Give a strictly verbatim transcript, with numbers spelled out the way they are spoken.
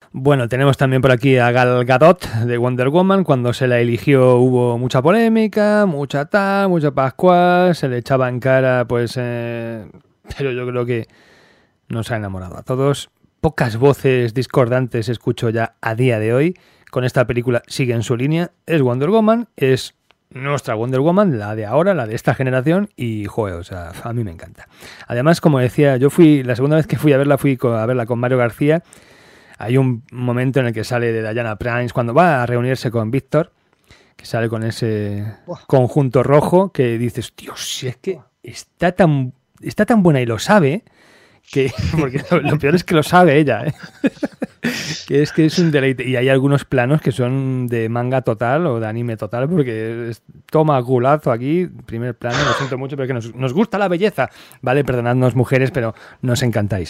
Bueno, tenemos también por aquí a Gal Gadot de Wonder Woman. Cuando se la eligió hubo mucha polémica, mucha tal, mucha pascual, se le echaba en cara, pues... Eh, pero yo creo que nos ha enamorado a todos. Pocas voces discordantes escucho ya a día de hoy. Con esta película sigue en su línea. Es Wonder Woman, es nuestra Wonder Woman, la de ahora, la de esta generación. Y, joder, o sea, a mí me encanta. Además, como decía, yo fui, la segunda vez que fui a verla, fui a verla con Mario García. Hay un momento en el que sale de Diana Prince cuando va a reunirse con Víctor, que sale con ese conjunto rojo, que dices, Dios, si es que está tan, está tan buena y lo sabe, que porque lo, lo peor es que lo sabe ella, ¿eh? Que es que es un deleite. Y hay algunos planos que son de manga total o de anime total, porque es, toma gulazo aquí, primer plano, lo siento mucho, pero que nos, nos gusta la belleza. Vale, perdonadnos mujeres, pero nos encantáis.